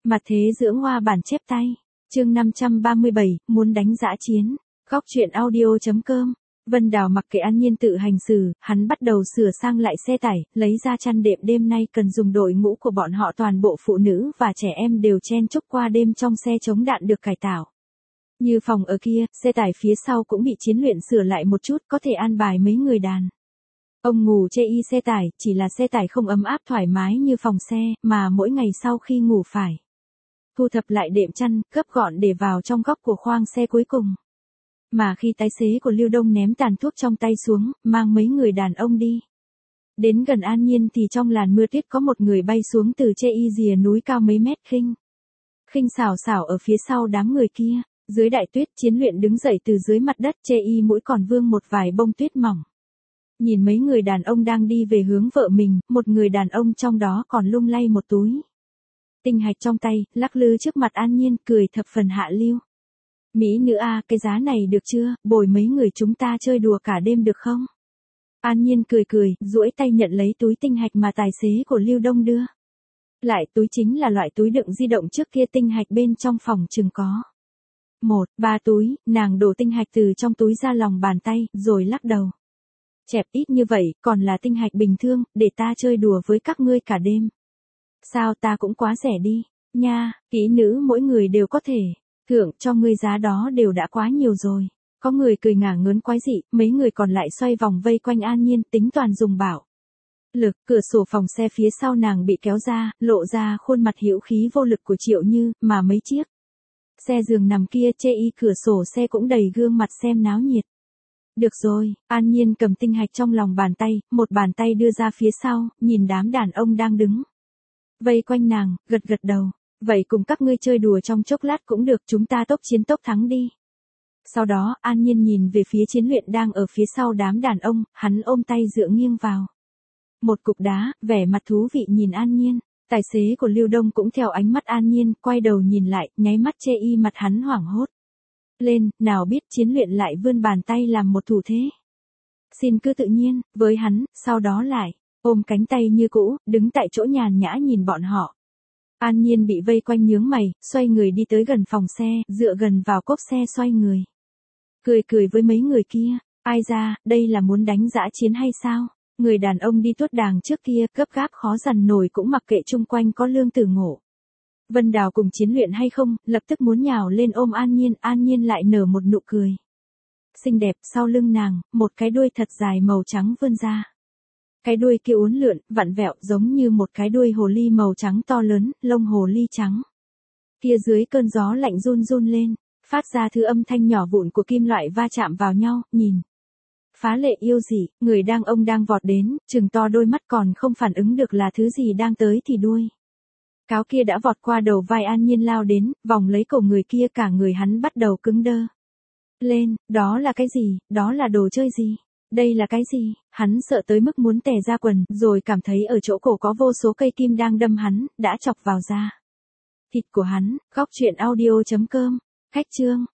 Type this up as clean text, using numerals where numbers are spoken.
Mặt thế dưỡng hoa bản chép tay. Chương 537, muốn đánh dã chiến. Góc truyện audio.com. Vân Đào mặc kệ An Nhiên tự hành xử, hắn bắt đầu sửa sang lại xe tải, lấy ra chăn đệm đêm nay cần dùng. Đội ngũ của bọn họ toàn bộ phụ nữ và trẻ em đều chen chúc qua đêm trong xe chống đạn được cải tạo. Như phòng ở kia, xe tải phía sau cũng bị chiến luyện sửa lại một chút, có thể an bài mấy người đàn ông ngủ chê y xe tải, chỉ là xe tải không ấm áp thoải mái như phòng xe, mà mỗi ngày sau khi ngủ phải thu thập lại đệm chăn, gấp gọn để vào trong góc của khoang xe cuối cùng. Mà khi tài xế của Lưu Đông ném tàn thuốc trong tay xuống, mang mấy người đàn ông đi đến gần An Nhiên thì trong làn mưa tuyết có một người bay xuống từ chê y rìa núi cao mấy mét, khinh xảo xảo ở phía sau đám người kia. Dưới đại tuyết, chiến luyện đứng dậy từ dưới mặt đất, chê y mũi còn vương một vài bông tuyết mỏng. Nhìn mấy người đàn ông đang đi về hướng vợ mình, một người đàn ông trong đó còn lung lay một túi tinh hạch trong tay, lắc lư trước mặt An Nhiên, cười thập phần hạ lưu. Mỹ nữ a, cái giá này được chưa, bồi mấy người chúng ta chơi đùa cả đêm được không? An Nhiên cười, duỗi tay nhận lấy túi tinh hạch mà tài xế của Lưu Đông đưa. Lại túi chính là loại túi đựng di động trước kia, tinh hạch bên trong phòng chừng có 1-3 túi, nàng đổ tinh hạch từ trong túi ra lòng bàn tay, rồi lắc đầu. Chẹp, ít như vậy, còn là tinh hạch bình thường, để ta chơi đùa với các ngươi cả đêm. Sao, ta cũng quá rẻ đi, nha, kỹ nữ mỗi người đều có thể thưởng cho ngươi, giá đó đều đã quá nhiều rồi. Có người cười ngả ngớn quái dị, mấy người còn lại xoay vòng vây quanh An Nhiên, tính toàn dùng bạo lực. Cửa sổ phòng xe phía sau nàng bị kéo ra, lộ ra khuôn mặt hữu khí vô lực của Triệu Như, mà mấy chiếc xe giường nằm kia chê y cửa sổ xe cũng đầy gương mặt xem náo nhiệt. Được rồi, An Nhiên cầm tinh hạch trong lòng bàn tay, một bàn tay đưa ra phía sau, nhìn đám đàn ông đang đứng vây quanh nàng, gật đầu. Vậy cùng các ngươi chơi đùa trong chốc lát cũng được, chúng ta tốc chiến tốc thắng đi. Sau đó, An Nhiên nhìn về phía chiến luyện đang ở phía sau đám đàn ông, hắn ôm tay dựa nghiêng vào một cục đá, vẻ mặt thú vị nhìn An Nhiên. Tài xế của Lưu Đông cũng theo ánh mắt An Nhiên, quay đầu nhìn lại, nháy mắt chê y mặt hắn hoảng hốt lên, nào biết chiến luyện lại vươn bàn tay làm một thủ thế. Xin cứ tự nhiên, với hắn, sau đó lại ôm cánh tay như cũ, đứng tại chỗ nhàn nhã nhìn bọn họ. An Nhiên bị vây quanh nhướng mày, xoay người đi tới gần phòng xe, dựa gần vào cốp xe xoay người. Cười với mấy người kia, ai ra, đây là muốn đánh dã chiến hay sao? Người đàn ông đi tuốt đàng trước kia, gấp gáp khó dằn nổi cũng mặc kệ chung quanh có Lương Tử Ngộ, Vân Đào cùng chiến luyện hay không, lập tức muốn nhào lên ôm An Nhiên lại nở một nụ cười xinh đẹp, sau lưng nàng, một cái đuôi thật dài màu trắng vươn ra. Cái đuôi kia uốn lượn, vặn vẹo giống như một cái đuôi hồ ly màu trắng to lớn, lông hồ ly trắng kia dưới cơn gió lạnh run lên, phát ra thứ âm thanh nhỏ vụn của kim loại va chạm vào nhau, nhìn phá lệ yêu dị. Người ông đang vọt đến, trừng to đôi mắt còn không phản ứng được là thứ gì đang tới thì đuôi cáo kia đã vọt qua đầu vai An Nhiên lao đến, vòng lấy cổ người kia, cả người hắn bắt đầu cứng đơ lên. Đó là cái gì, đó là đồ chơi gì, đây là cái gì? Hắn sợ tới mức muốn tè ra quần, rồi cảm thấy ở chỗ cổ có vô số cây kim đang đâm hắn, đã chọc vào da thịt của hắn. Góc truyện audio.com. Khách chương.